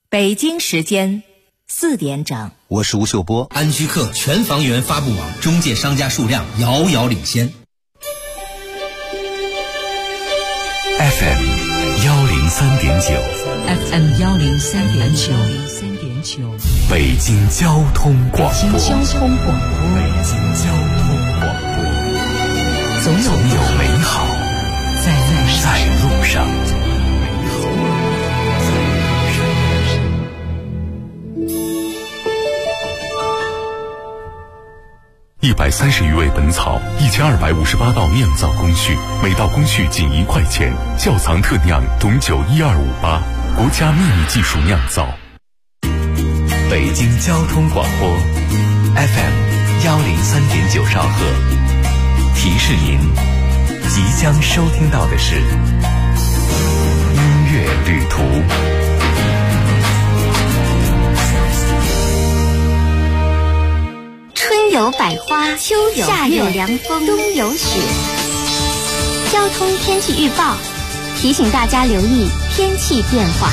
北京时间4点整， 我是吴秀波。 安居客全房源发布网中介商家数量遥遥领先。 FM 103.9 FM 103.9 北京交通广播。 北京交通广播。总有美好在路上。130余味本草，1258道酿造工序，每道工序仅1块钱。窖藏特酿董酒12588，国家秘密技术酿造。北京交通广播 FM 103.9兆赫，提示您即将收听到的是音乐旅途。 春有百花，秋有夏有凉风，冬有雪。交通天气预报提醒大家留意天气变化。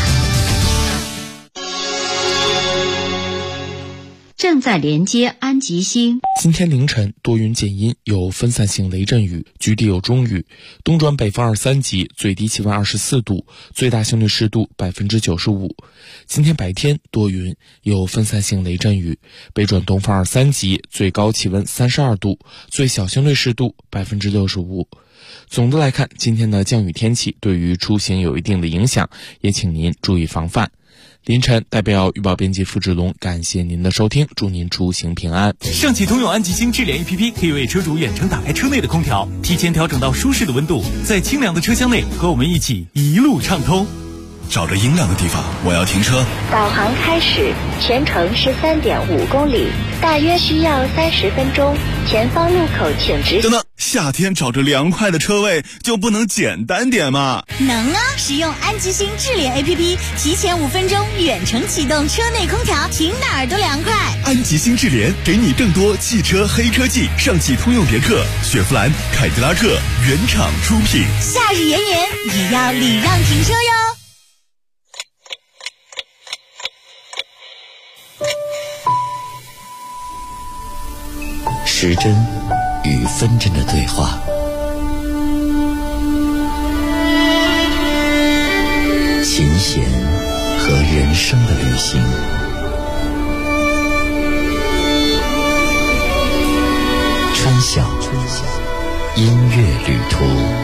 正在连接安吉星。 今天凌晨多云见阴，有分散性雷阵雨，局地有中雨，东转北风2、3级，最低气温24度，最大相对湿度95%。今天白天多云，有分散性雷阵雨，北转东风2、3级，最高气温32度，最小相对湿度65%。总的来看，今天的降雨天气对于出行有一定的影响，也请您注意防范。凌晨代表预报编辑付志龙感谢您的收听，祝您出行平安。 上汽通用安吉星智联 APP 可以为车主远程打开车内的空调，提前调整到舒适的温度，在清凉的车厢内和我们一起一路畅通。 找着阴凉的地方，我要停车。 导航开始，全程13.5公里，大约需要30分钟。前方路口请直行。 等等，夏天找着凉快的车位就不能简单点吗？ 能啊！使用安吉星智联 APP， 提前5分钟远程启动车内空调，停哪儿都凉快。 安吉星智联给你更多汽车黑科技，上汽通用别克、雪佛兰、凯迪拉克原厂出品。 夏日炎炎也要礼让停车哟。 时针与分针的对话，琴弦和人生的旅行，春晓音乐旅途。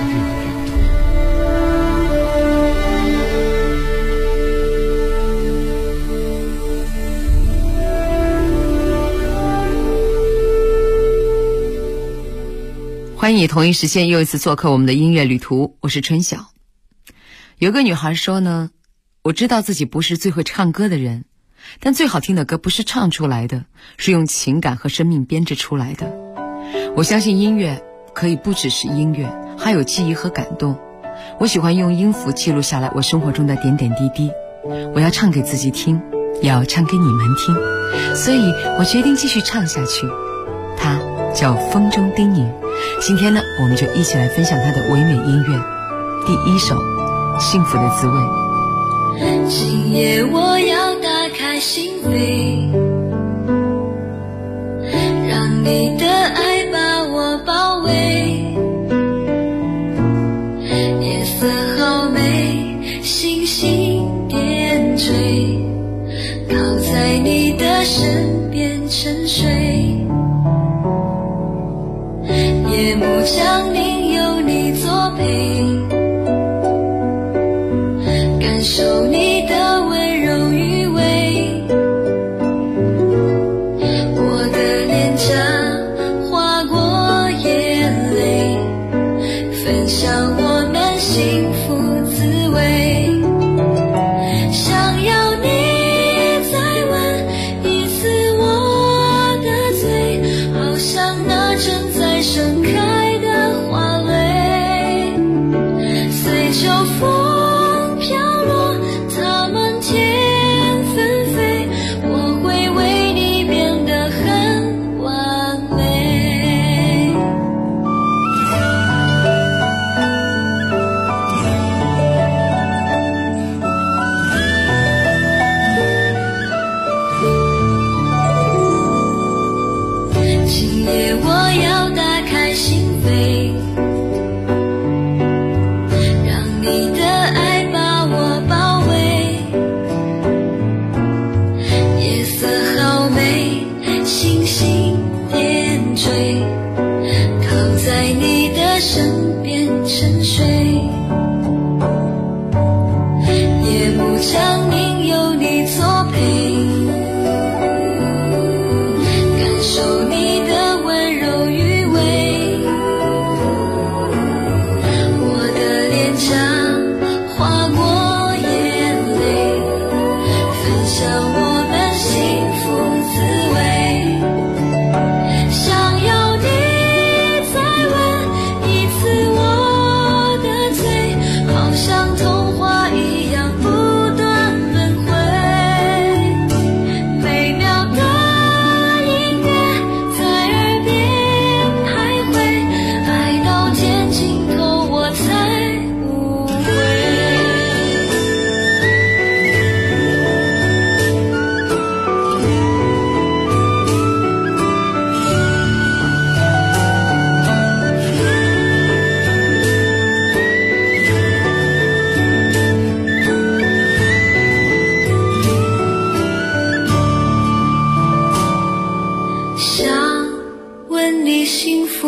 欢迎你同一时间又一次做客我们的音乐旅途，我是春晓。有个女孩说呢，我知道自己不是最会唱歌的人，但最好听的歌不是唱出来的，是用情感和生命编织出来的。我相信音乐可以不只是音乐，还有记忆和感动。我喜欢用音符记录下来我生活中的点点滴滴，我要唱给自己听，也要唱给你们听，所以我决定继续唱下去。它叫风中叮咛。今天呢，我们就一起来分享它的唯美音乐。第一首《幸福的滋味》。 今夜我要打开心扉，让你的爱把我包围。夜色好美，星星点缀，靠在你的身边沉睡。夜幕降临，有你作陪，感受你的温柔余味。我的脸颊划过眼泪，分享我们幸福滋味。想要你再吻一次我的嘴，好像那正在盛开的花蕾，随秋风飘落，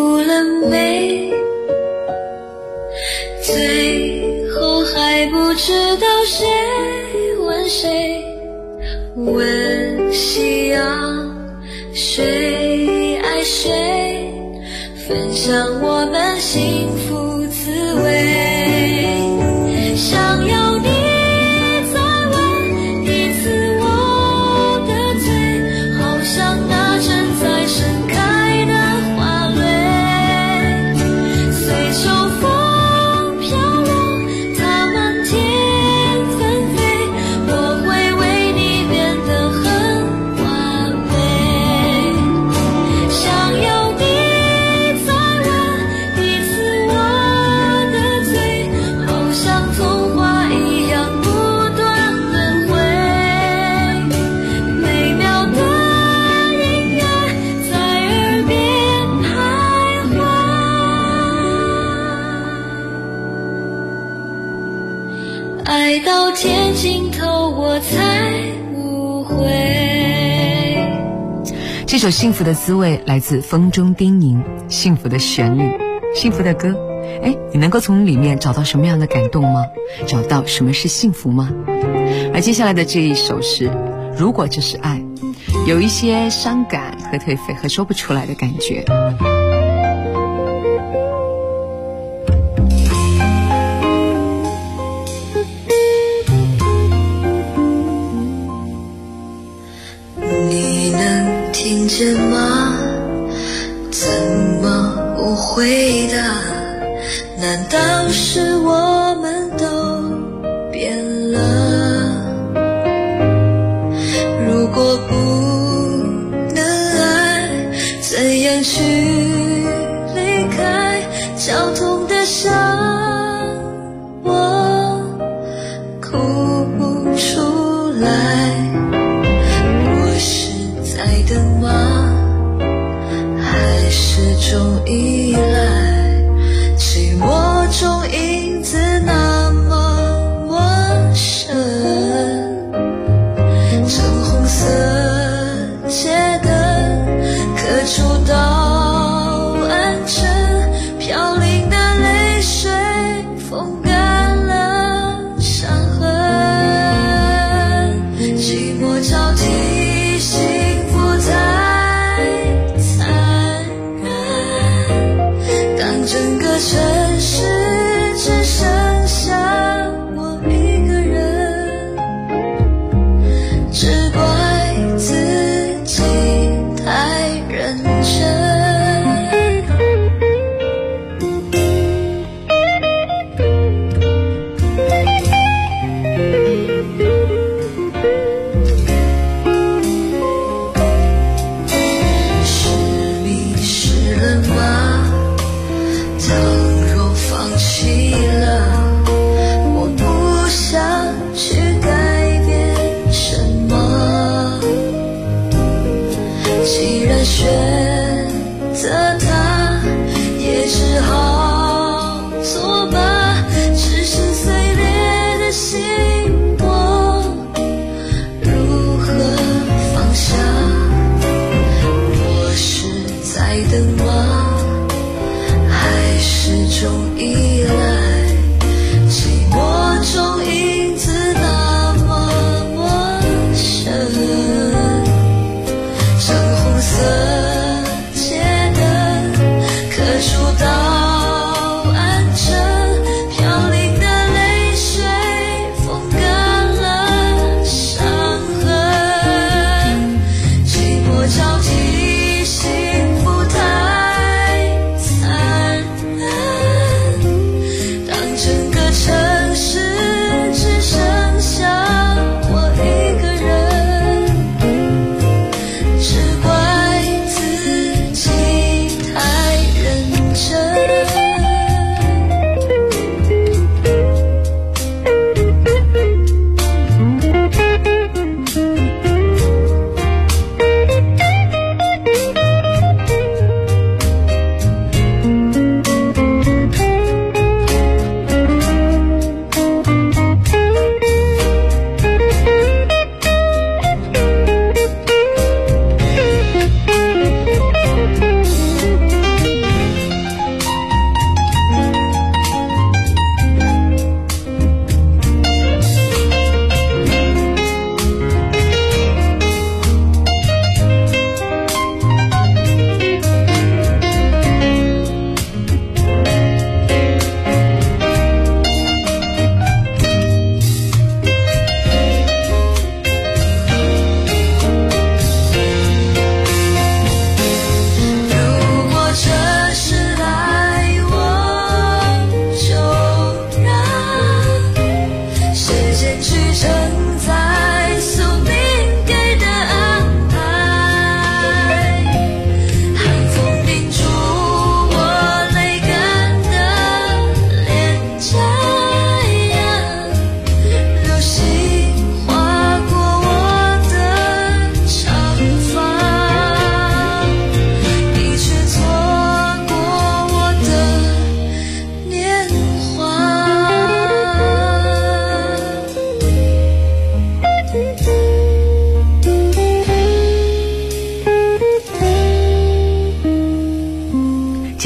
服了没？最后还不知道谁问谁，问夕阳谁爱谁，分享我们幸福滋味。想要你再吻一次我的嘴，好像那正在盛开的花蕊，随秋风飘落，它满天纷飞，我会为你变得很完美。想要你再吻一次我的嘴，好像童话一样不断轮回，美妙的音乐在耳边徘徊，爱到天尽头我才无悔。 这首《幸福的滋味》来自风中叮咛，幸福的旋律，幸福的歌。你能够从里面找到什么样的感动吗？找到什么是幸福吗？而接下来的这一首是如果这是爱，有一些伤感和颓废和说不出来的感觉。 你能听见吗？怎么误会的？难道是我们都变了？如果不能爱，怎样去离开？绞痛的伤，我哭不出来。我是在等吗？还是种依赖？寂寞中影子那么陌生，橙红色街灯刻出道暗沉，飘零的泪水风干了伤痕，寂寞交替，幸福太残忍，当整个城市只剩下我一个人，只怪自己太认真。是迷失了吗？倘若放弃了，我不想去改变什么。既然选择它，也只好作罢。只是碎裂的心，我如何放下？我是在等吗？还是种依赖？寂寞中影子那么陌生，橙红色街灯刻出道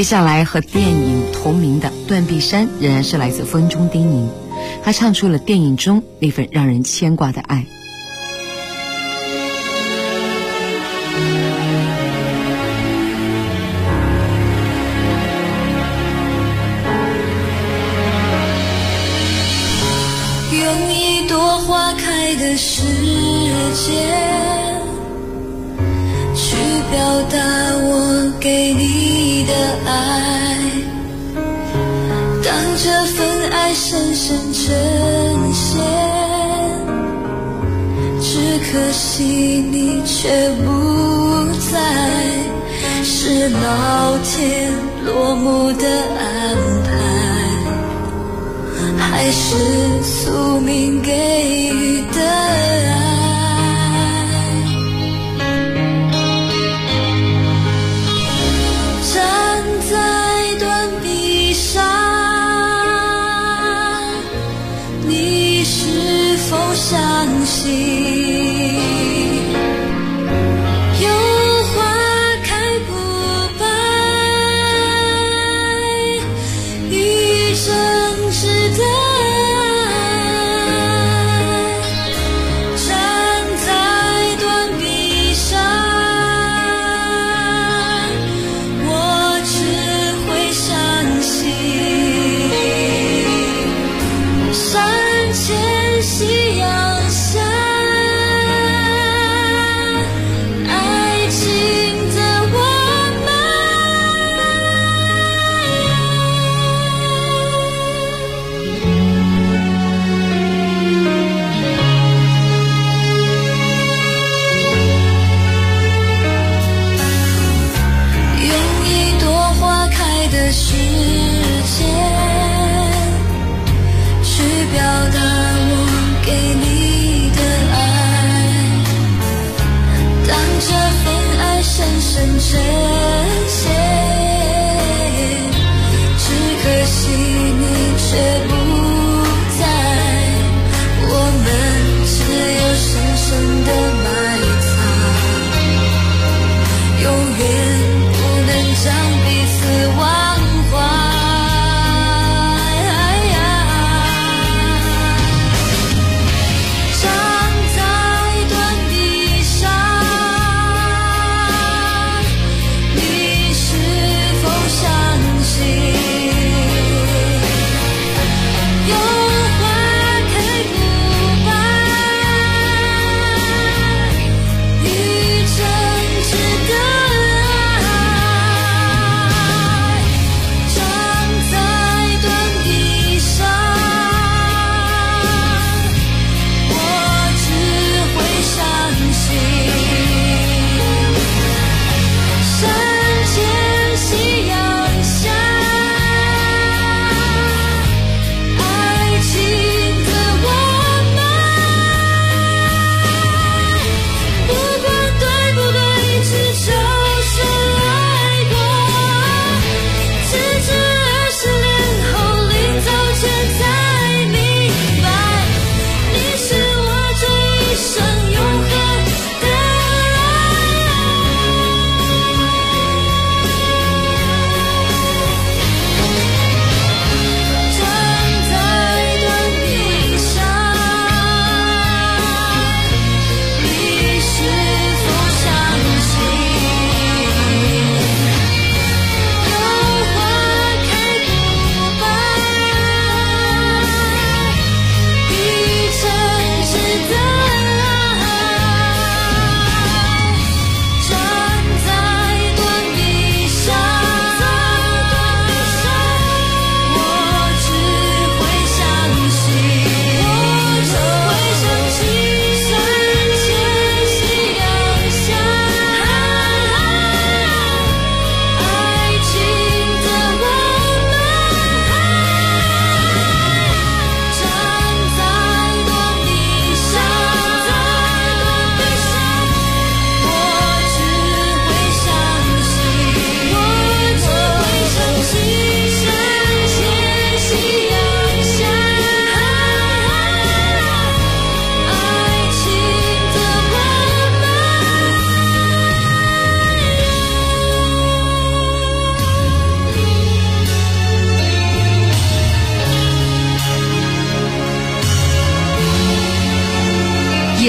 下来和电影同名的断臂山仍然是来自风中叮咛，他唱出了电影中那份让人牵挂的爱。 用一朵花开的时间去表达我给你的爱，当这份爱深深呈现，只可惜你却不在，是老天落幕的安排，还是宿命给予的爱？站在断臂上，你是否相信？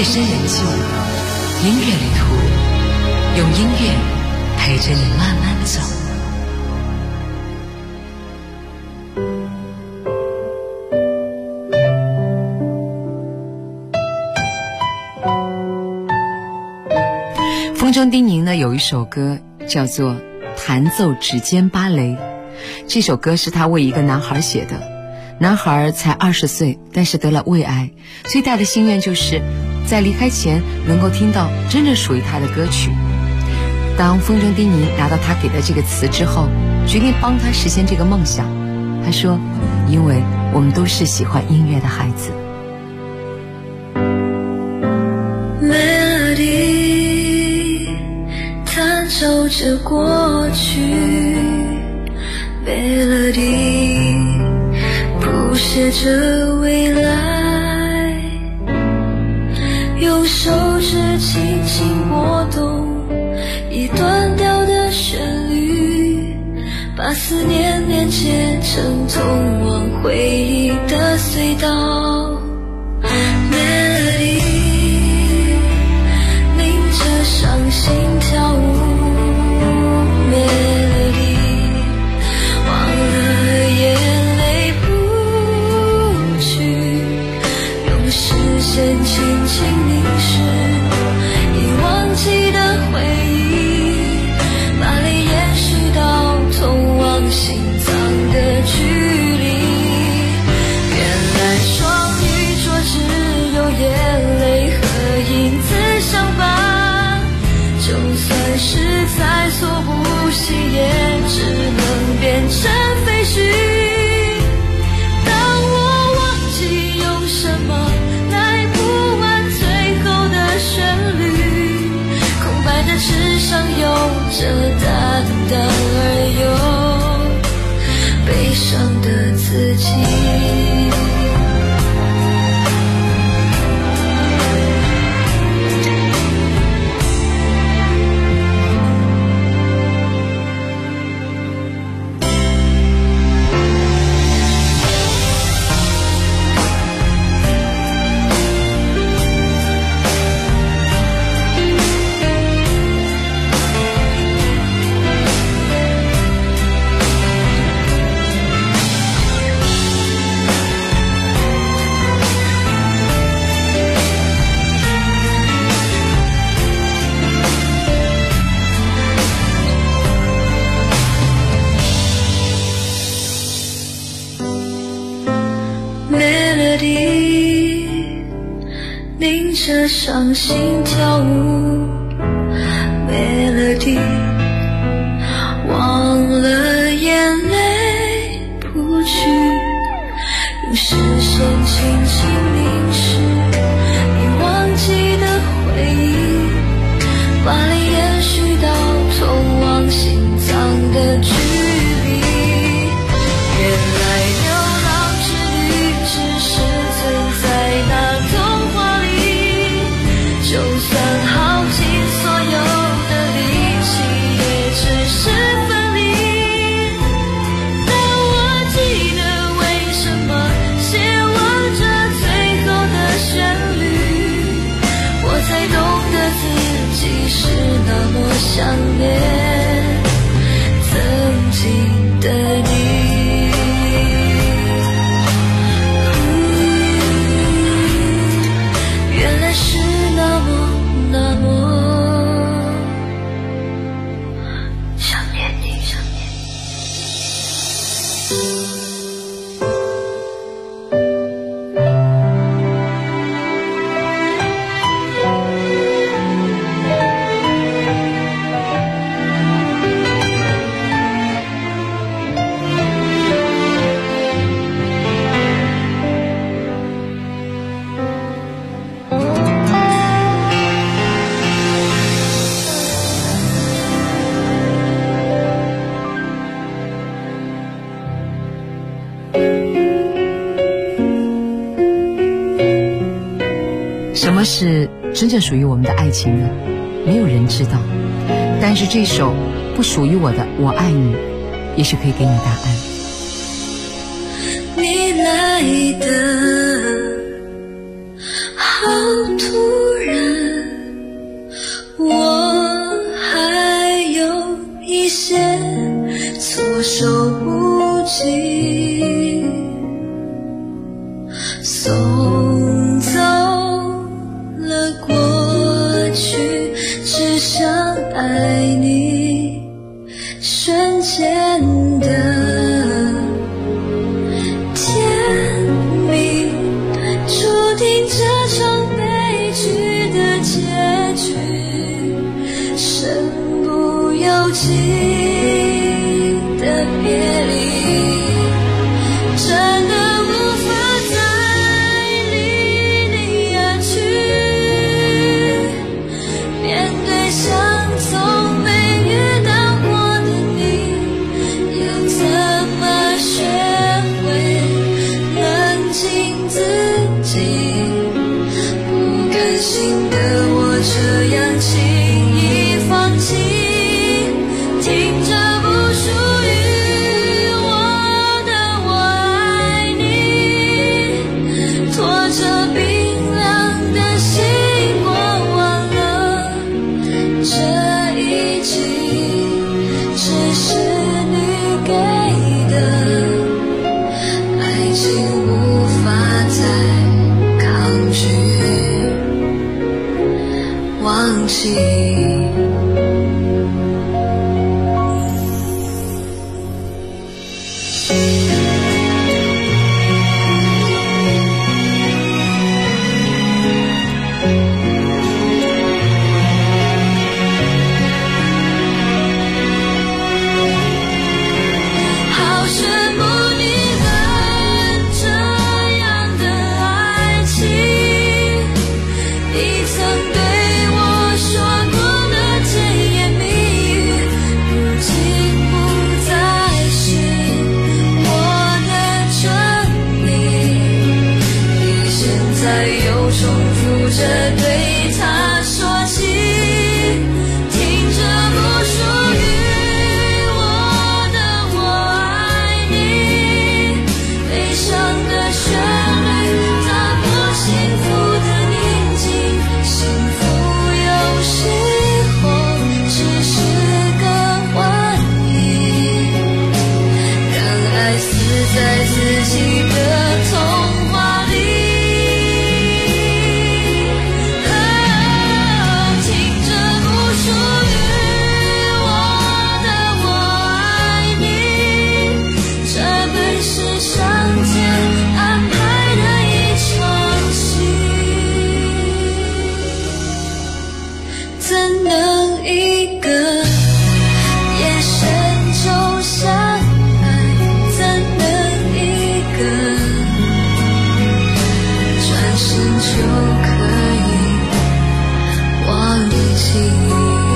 夜深人静，音乐旅途，用音乐陪着你慢慢走。风中叮咛呢有一首歌叫做《弹奏指尖芭蕾》，这首歌是他为一个男孩写的。男孩才20岁，但是得了胃癌，最大的心愿就是在离开前能够听到真正属于他的歌曲。当风中叮咛拿到他给的这个词之后，决定帮他实现这个梦想。他说，因为我们都是喜欢音乐的孩子。 Melody 弹奏着过去 Melody 谱写着未来，用手指轻轻拨动一段调的旋律，把思念连接成通往回忆的隧道。 Melody 凝着伤心跳舞 Melody 忘了眼泪不去，用视线轻轻凝视已忘记的回忆，把泪延续到通往心脏的距离。原来双鱼座只有眼泪和影子相伴，就算是再所不惜，也只能变成废墟。当我忘记用什么来铺完最后的旋律，空白的纸上有着淡淡而又悲伤的自己。凝着伤心跳舞 Melody 忘了眼泪扑去，用视线轻轻凝视已忘记的回忆，把泪延续到通往心脏的距离。原来流浪之旅只是存在那童话里，就算耗尽所有的力气，也只是分离。但我记得为什么写完这最后的旋律，我才懂得自己是那么想念曾经的你。原来是那么想念你。 什么是真正属于我们的爱情呢？没有人知道，但是这首不属于我的我爱你也许可以给你答案。 你来的好突然， 手不及，送走了过去，只想爱你，瞬间的甜蜜，注定这场悲剧的结局，身不由己的别离，真的无法再离你而去，面对像从没遇到过的你，要怎么学会冷静自己，不甘心的我这样轻易放弃，听着不属于我的我爱你，拖着冰凉的心过完了这一季，只是你给的爱情无法再抗拒，忘记。好羡慕你们这样的爱情，你曾对我说过的甜言蜜语，如今不再是我的真理，你现在又重复着对他说起，听着不属于我的我爱你，悲伤的旋律打破幸福的宁静，幸福有时候只是个幻影，让爱死在自己的童话里，听着不属于我的我爱你，这本是上天安排的一场戏，怎能一个眼神就相爱，怎能一个转身就可以忘记。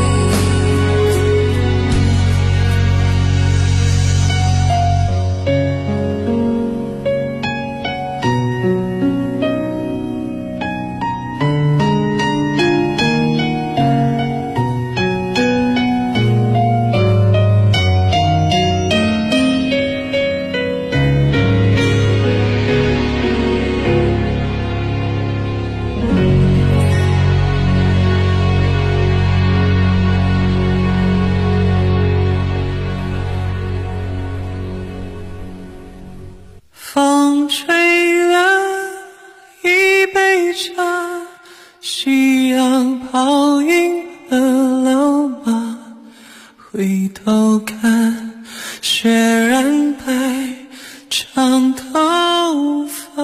风吹了一杯茶，夕阳泡晕了老马，回头看雪染白长头发，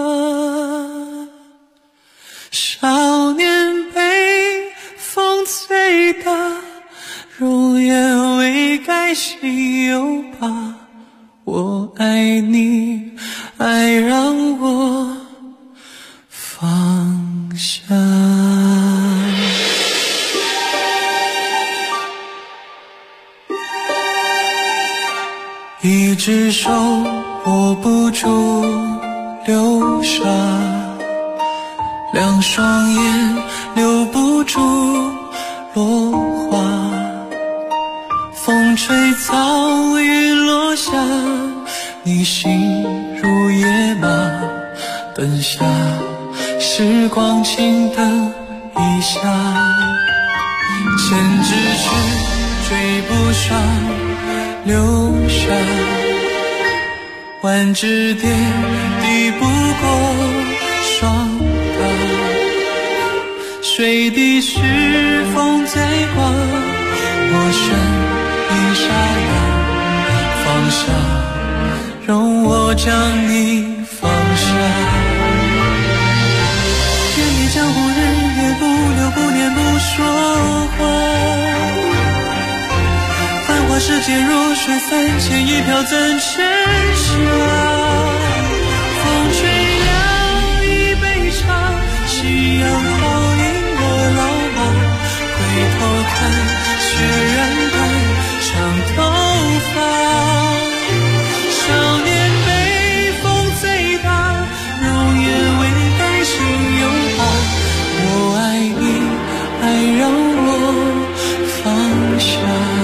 少年被风吹大，容颜未改心有疤，我爱你，爱让我放下。一只手握不住流沙，两双眼留不住落花，风吹草雨落下，你心如野马，灯下时光轻等一下，千只雀追不上留下万指点抵不过霜打，水滴是风在刮，我身一沙哑，放下，容我将你放下。愿你江湖日月不留不念不说话，繁华世界弱水三千，一瓢怎盛下？风吹了一杯茶，夕阳倒映了老马，回头看雪染白长头发。少年北风最大，容颜未改心有疤。我爱你，爱让我放下。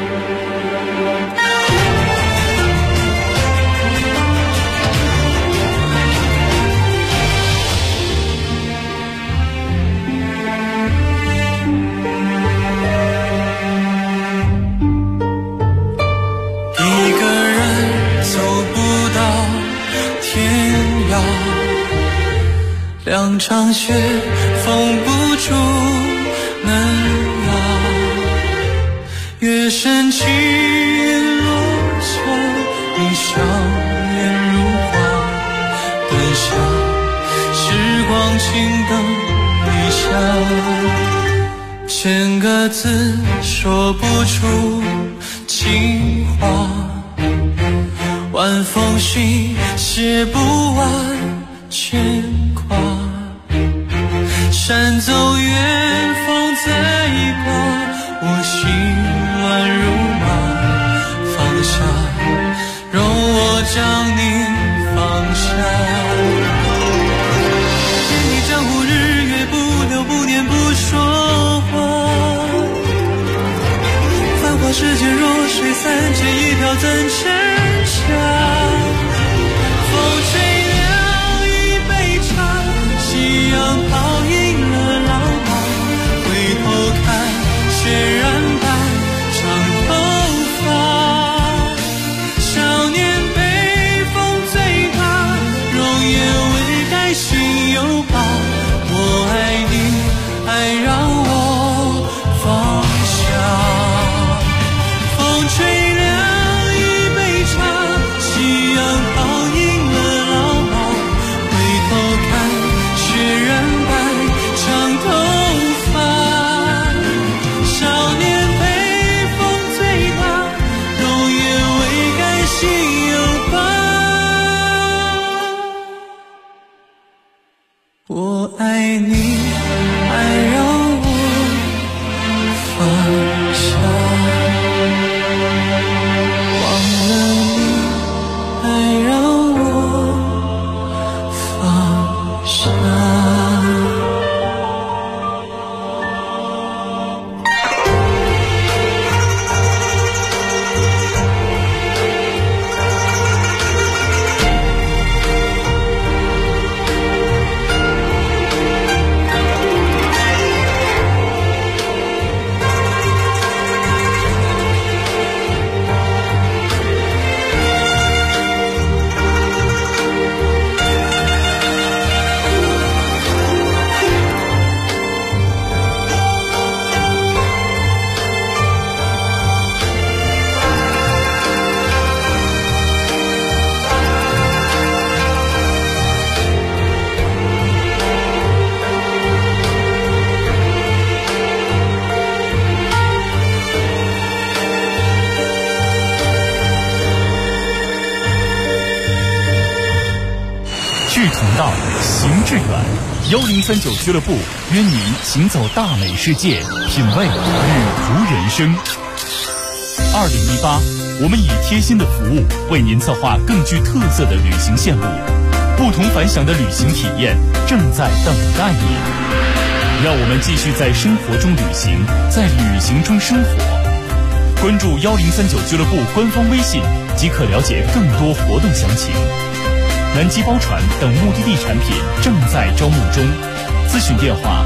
两场雪封不住嫩芽，月升起云落下，你笑颜如花，灯下时光轻灯一下，千个字说不出情话，晚风信写不完牵挂，山走远方在刮，我心乱如麻，放下，容我将你放下。愿你江湖日月不留不念不说话，繁华世界弱水三千，一瓢怎盛下？风吹夕阳倒映了老马，回头看雪染白长头发。少年北风最大，容颜未改心有疤。我爱你，爱让我放下。风吹凉一杯茶，夕阳倒映了老马，回头看雪染白长头发。少年北风最大，容颜未改心有疤。我爱你，爱让我放下，忘了你，爱让我放下。 1039俱乐部约您行走大美世界，品味旅途人生。2018，我们以贴心的服务为您策划更具特色的旅行线路，不同凡响的旅行体验正在等待您。让我们继续在生活中旅行，在旅行中生活。关注1039俱乐部官方微信即可了解更多活动详情。南极包船等目的地产品正在招募中，咨询电话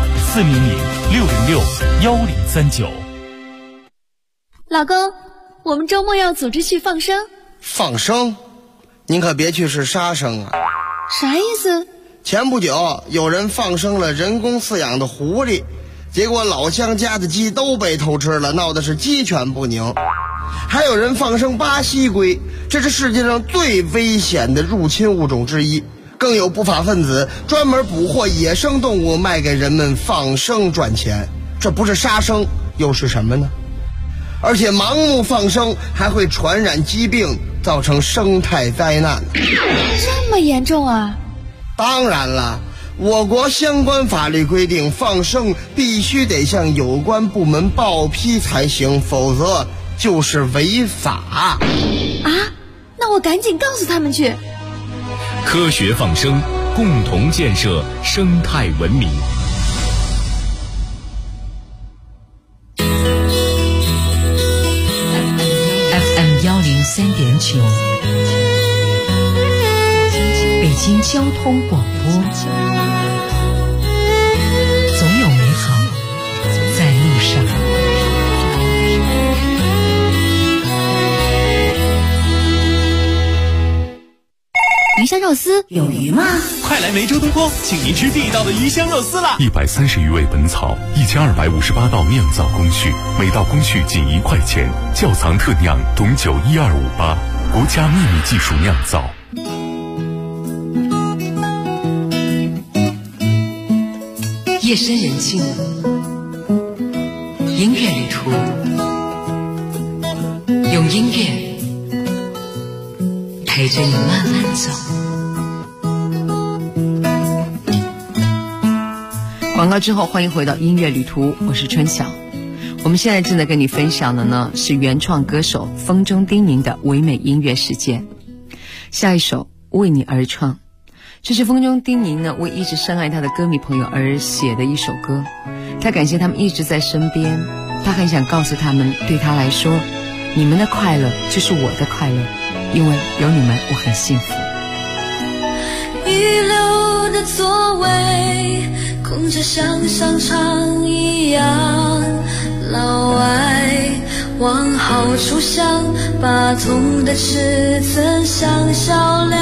400-606-1039。 老公，我们周末要组织去放生。 放生？ 您可别去是杀生啊。 啥意思？ 前不久有人放生了人工饲养的狐狸，结果老乡家的鸡都被偷吃了，闹得是鸡犬不宁。还有人放生巴西龟，这是世界上最危险的入侵物种之一。更有不法分子专门捕获野生动物卖给人们放生赚钱，这不是杀生又是什么呢？而且盲目放生还会传染疾病，造成生态灾难。 这么严重啊？ 当然了，我国相关法律规定，放生必须得向有关部门报批才行，否则就是违法。 啊？那我赶紧告诉他们去。 科学放生，共同建设生态文明。 FM 103.9，北京交通广播，总有美好在路上。 鱼香肉丝有鱼吗？ 快来梅州东坡，请您吃地道的鱼香肉丝啦 ！130余味本草，1258道酿造工序，每道工序仅1块钱，窖藏特酿董酒12588，国家秘密技术酿造。 夜深人静，音乐旅途，用音乐陪着你慢慢走。 广告之后，欢迎回到音乐旅途，我是春晓。我们现在正在跟你分享的呢，是原创歌手风中叮咛的唯美音乐世界。下一首为你而唱，这是风中叮咛呢为一直深爱他的歌迷朋友而写的一首歌。他感谢他们一直在身边，他很想告诉他们，对他来说，你们的快乐就是我的快乐，因为有你们我很幸福。 遗留的座位空着像商场一样，老外往好处想，把痛的尺寸像笑量，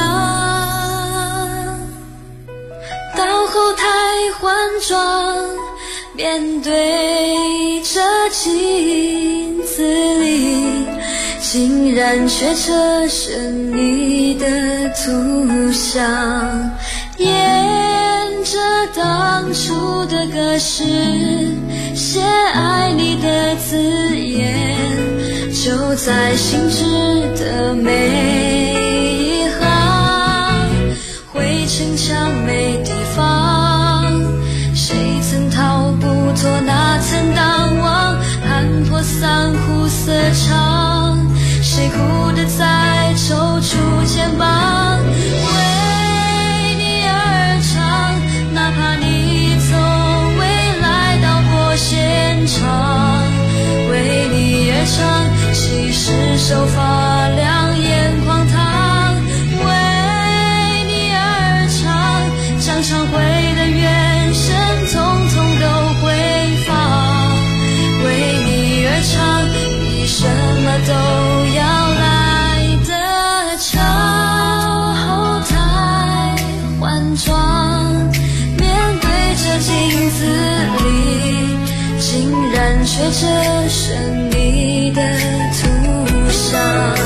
到后台换装，面对着镜子里，竟然却这是你的图像，沿着当初的格式写爱你的字眼，就在心智的每一行，灰尘墙没地方，谁曾逃不脱那层淡忘，看破三湖色场，谁哭得在抽出肩膀，为你而唱，哪怕你从未来到过现场，为你而唱，其实手发凉眼眶烫，为你而唱，将唱会的原声统统都回放，为你而唱，比什么都要来得长，后台换装，面对着镜子里，竟然却这是你的图像，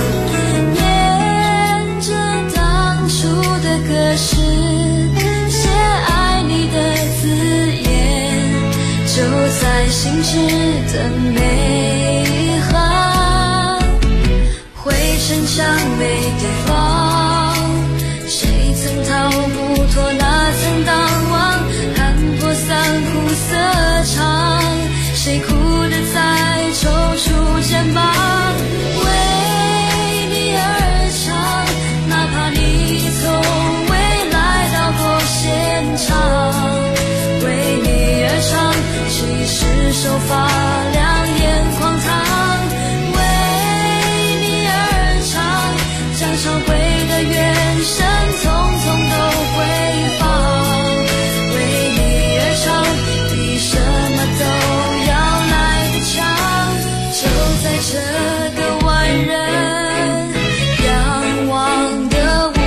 沿着当初的格式写爱你的字眼，就在心智的每一行，灰尘墙没地方，谁曾逃不脱那层淡忘，看破三湖色场，谁哭得在抽出肩膀，为你而唱，哪怕你从未来到过现场，为你而唱，其实手发凉眼眶烫，为你而唱，将唱会的原声统统都回放，为你而唱，比什么都要来得强，就在这个万人仰望的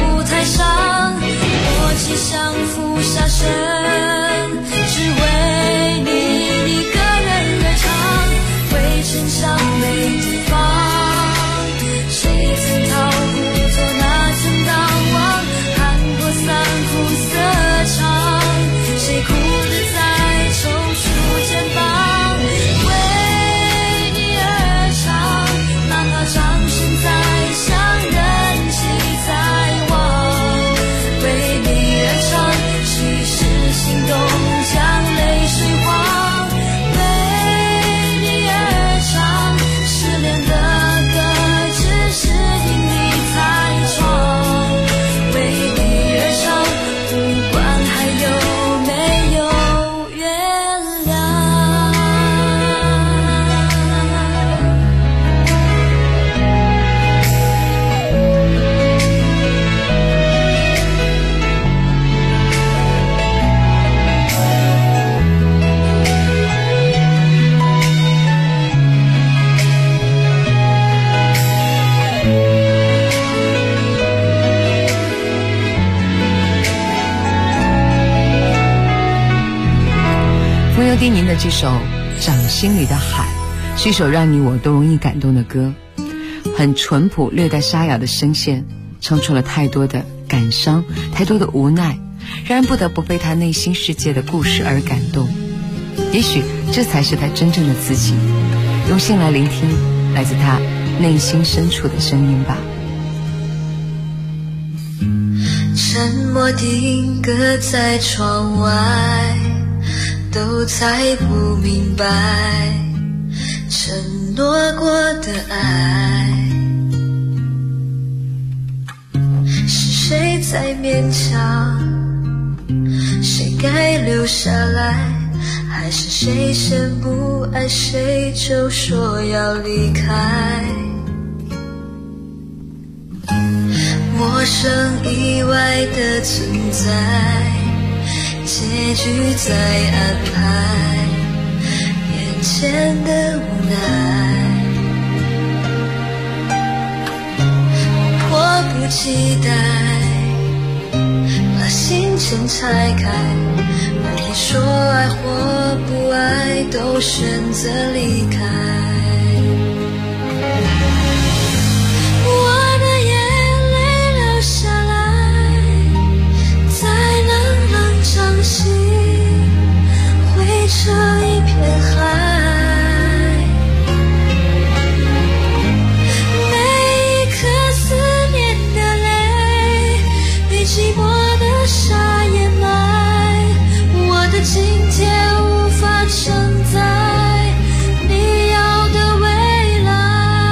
刘迪宁的这首《掌心里的海》是一首让你我都容易感动的歌，很淳朴略带沙哑的声线，唱出了太多的感伤，太多的无奈，让人不得不被他内心世界的故事而感动。也许这才是他真正的自己，用心来聆听来自他内心深处的声音吧。 沉默定格在窗外，都猜不明白承诺过的爱是谁在勉强，谁该留下来，还是谁先不爱谁就说要离开。陌生意外的存在，结局在安排，眼前的无奈，迫不及待把心情拆开，而你说爱或不爱都选择离开。掌心汇成一片海，每一颗思念的泪被寂寞的沙掩埋，我的今天无法承载你要的未来。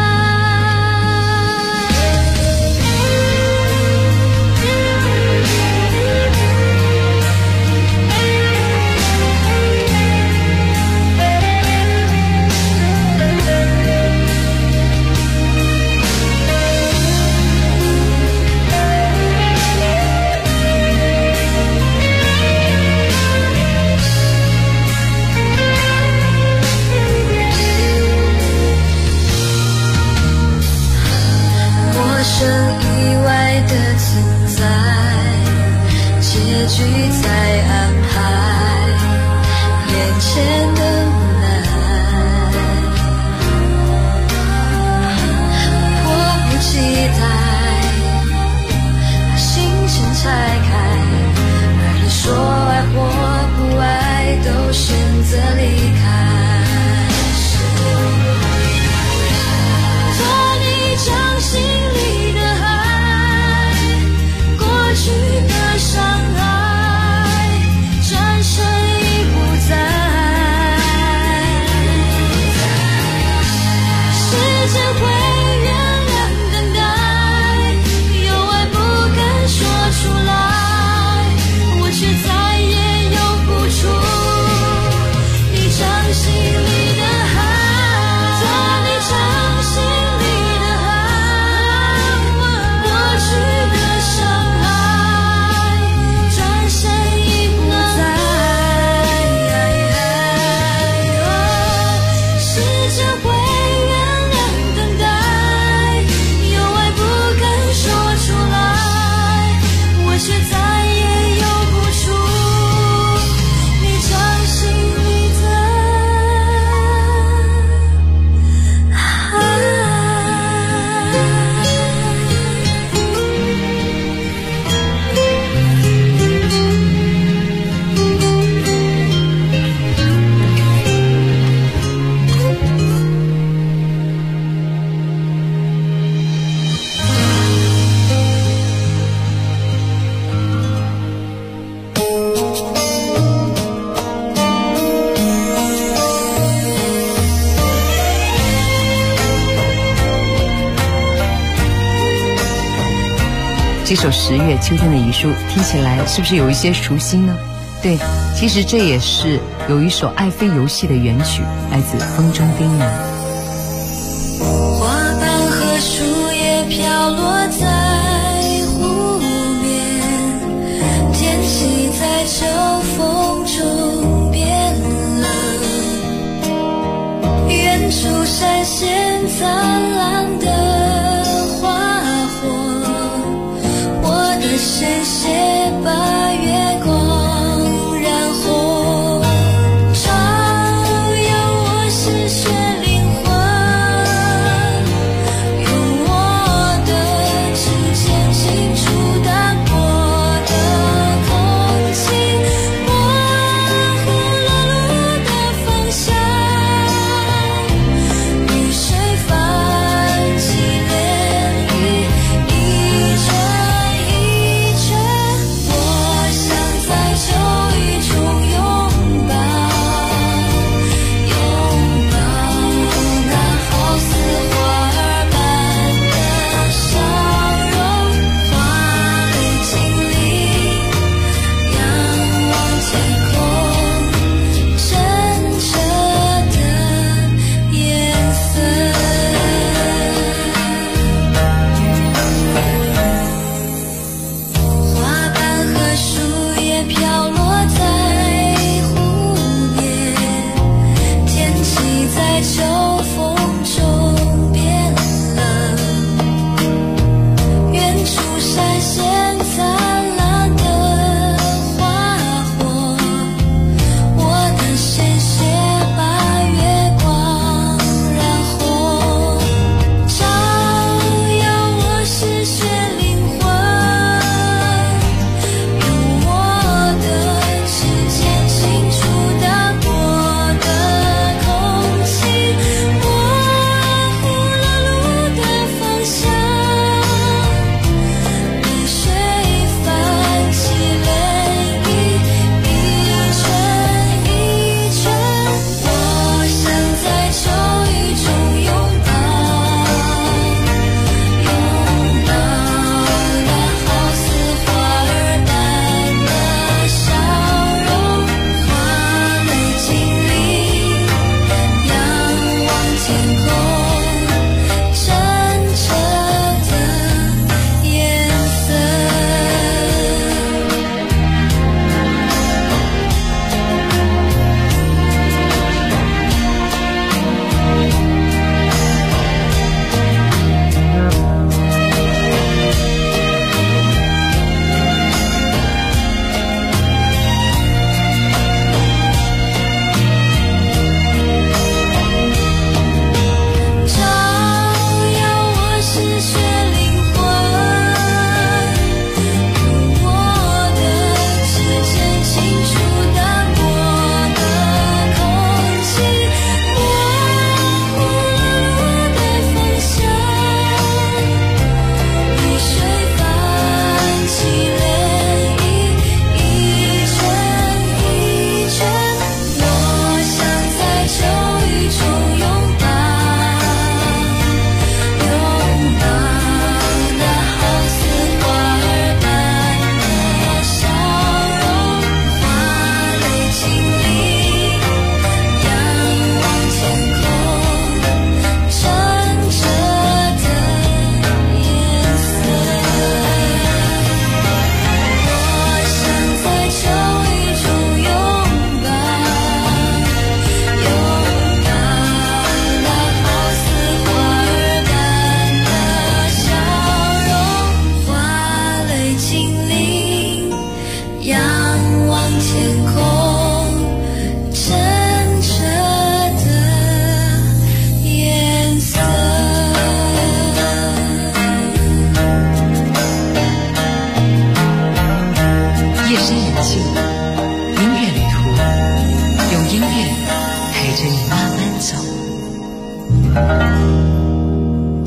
结局在安排，眼前的无奈，迫不及待把心情拆开，而你说爱或不爱都选择离开。做你掌心里的海，过去的伤害转身已不在，时间会原谅等待，有爱不敢说出来，我却再也游不出你掌心里的海，做你掌心里的海，过去的伤害转身已不在，时间会原谅等待，有爱不敢说出来，我却再也游不出你掌心里的海。 这首10月秋天的遗书听起来是不是有一些熟悉呢？对，其实这也是有一首爱妃游戏的原曲，来自风中叮咛。 花瓣和树叶飘落在湖面，天气在秋风中变冷，远处闪现灿烂的花火，我的视线把月光染红，照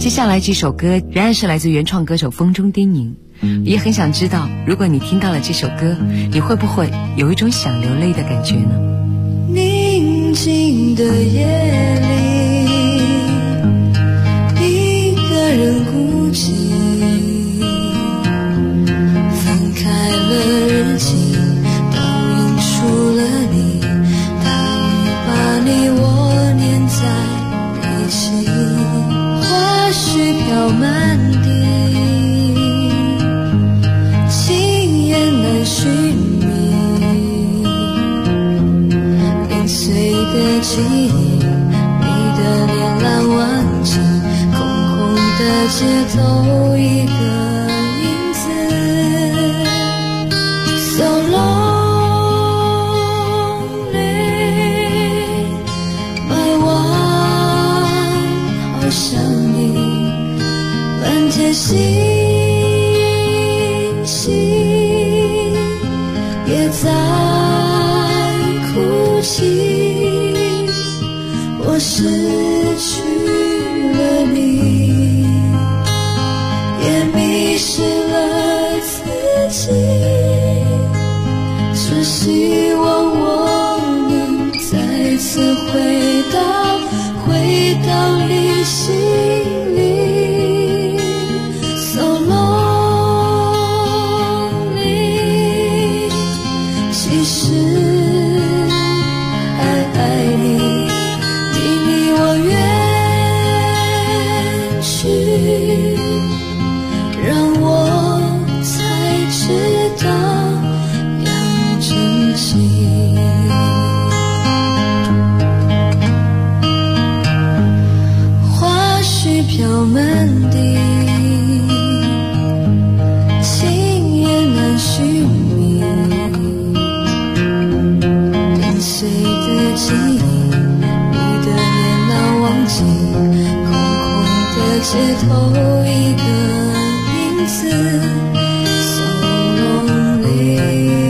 接下来这首歌仍然是来自原创歌手风中叮咛，也很想知道，如果你听到了这首歌，你会不会有一种想流泪的感觉呢？ 宁静的夜里，一个人孤寂，翻开了日记，倒映出了你，大雨把你我粘在一起，花絮飘满地，轻言难寻觅，零碎的记忆，你的脸蓝忘记，空空的街头一个影子 So lonely My one 好想你，满天星星也在哭泣，我失去了你，也迷失了自己，只希望我能再次回到你心里 So lonely 其实爱你，你我远去，让我才知道要珍惜。花絮飘满地，情也难寻觅，零碎的记忆，你的脸难忘记，空空的街头一个影子 So lonely。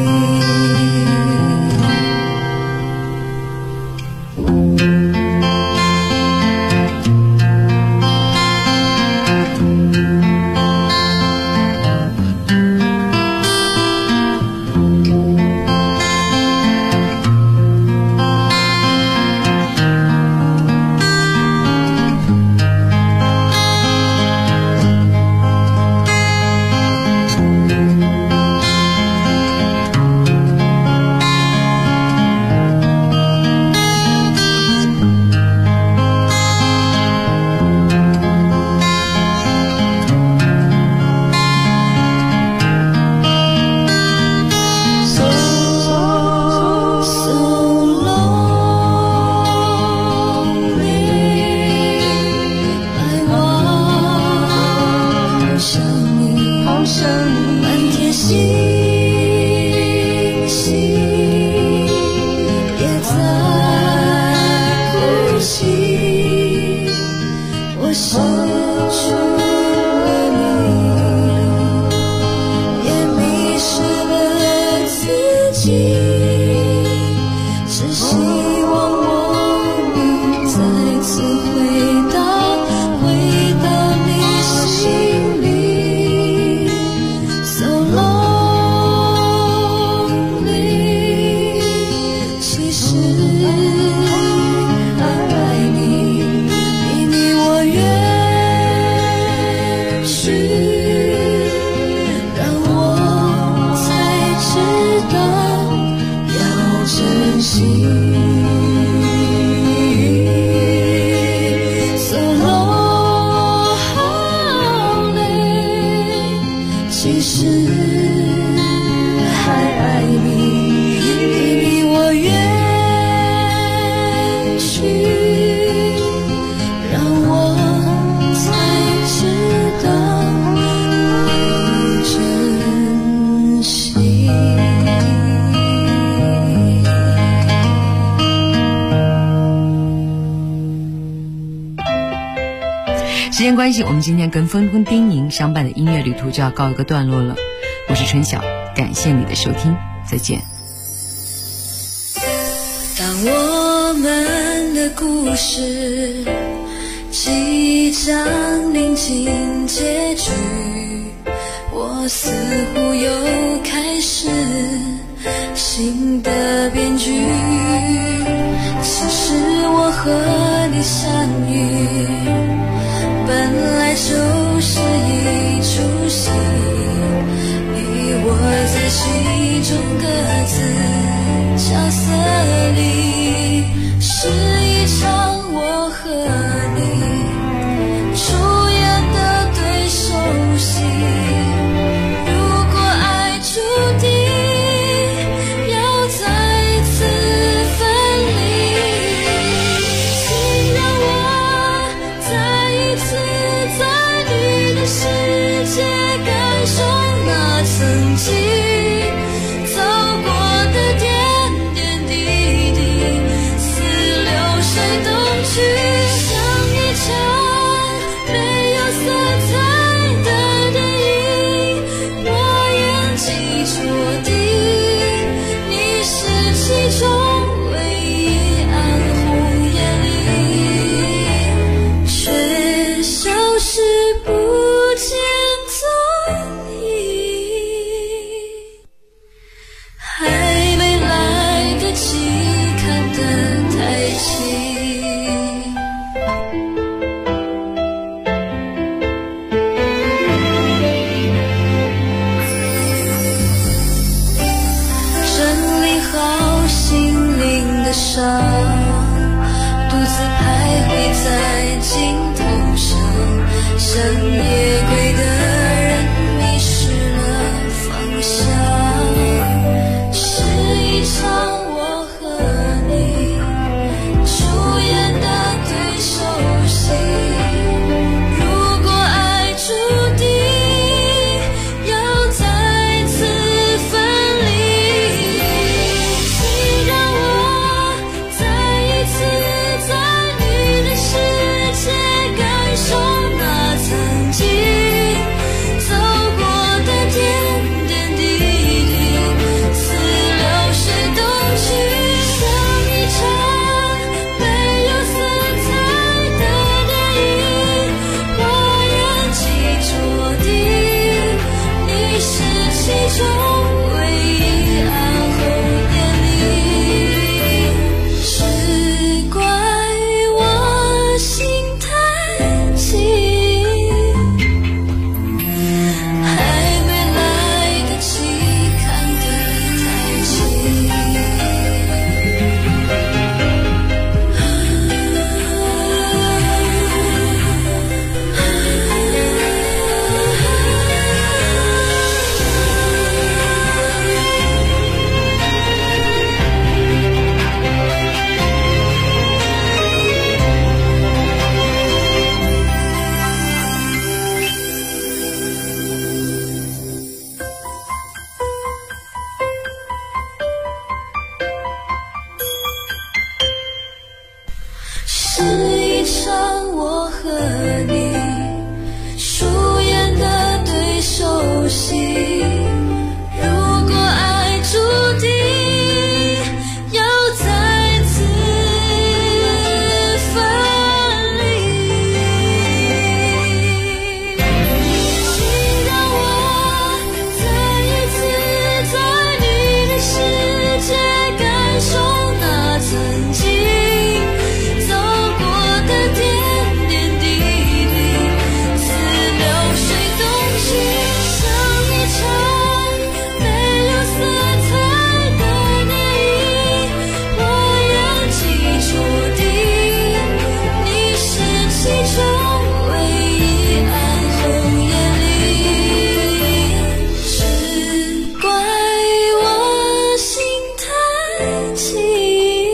时间关系，我们今天跟风风叮咛相伴的音乐旅途就要告一个段落了。我是春晓，感谢你的收听，再见。 当我们的故事即将临近结局，我似乎又开始新的编剧。其实我和你相遇本来就是一出戏，你我在其中各自角色里，是一场我和你出演的对手戏。如果爱注定要再次分离，请让我再一次在你的世界感受那曾经独自徘徊在尽头上，像夜归的人迷失了方向。是一场我和你出演的对手戏。如果爱注定要再次分离，请让我再一次在你的世界感受那曾经走过的点点滴滴，似流水东去，像一场没有色彩的电影，我愿记着你，你是其中唯一安后眼里。只怪我心太急，还没来得及看得太清。是一场我和你出演的对手戏。如果爱注定要再次分离，请让我再一次在你的世界感受那曾经走过的点点滴滴，似流水东去，像一场没有色彩的电影，我愿记住你，你是其中唯一安后眼里。只怪我心太急，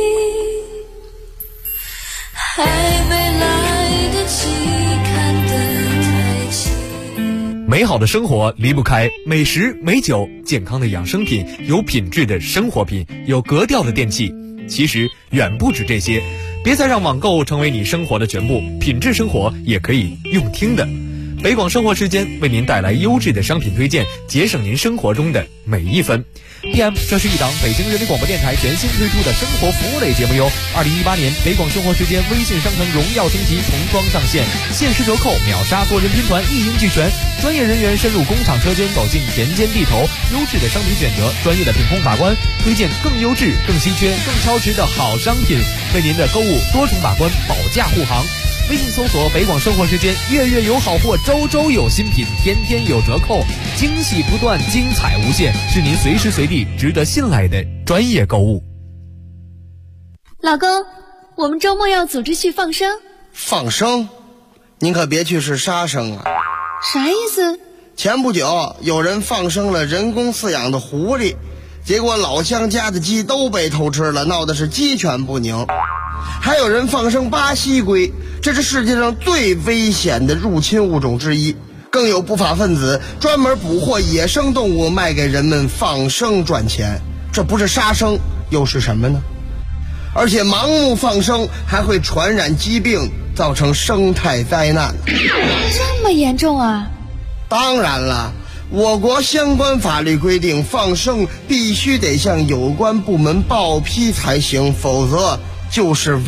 还没来得及看得太清。 美好的生活离不开美食、美酒、健康的养生品、有品质的生活品、有格调的电器。其实远不止这些，别再让网购成为你生活的全部，品质生活也可以用听的。 北广生活时间为您带来优质的商品推荐，节省您生活中的每一分。PM， 这是一档北京人民广播电台全新推出的生活服务类节目哟。2018年北广生活时间微信商城荣耀升级重装上线，限时折扣，秒杀多人拼团，一应俱全，专业人员深入工厂车间，走进田间地头，优质的商品选择，专业的品控把关，推荐更优质、更稀缺、更超值的好商品，为您的购物多重把关，保驾护航。微信搜索北广生活时间，月月有好货，周周有新品，天天有折扣，惊喜不断，精彩无限，是您随时随地值得信赖的专业购物。 老公，我们周末要组织去放生。 放生？您可别去是杀生啊！ 啥意思？ 前不久有人放生了人工饲养的狐狸，结果老乡家的鸡都被偷吃了，闹得是鸡犬不宁。还有人放生巴西龟，这是世界上最危险的入侵物种之一。更有不法分子专门捕获野生动物卖给人们放生赚钱，这不是杀生又是什么呢？而且盲目放生还会传染疾病，造成生态灾难。 这么严重啊？ 当然了，我国相关法律规定，放生必须得向有关部门报批才行，否则就是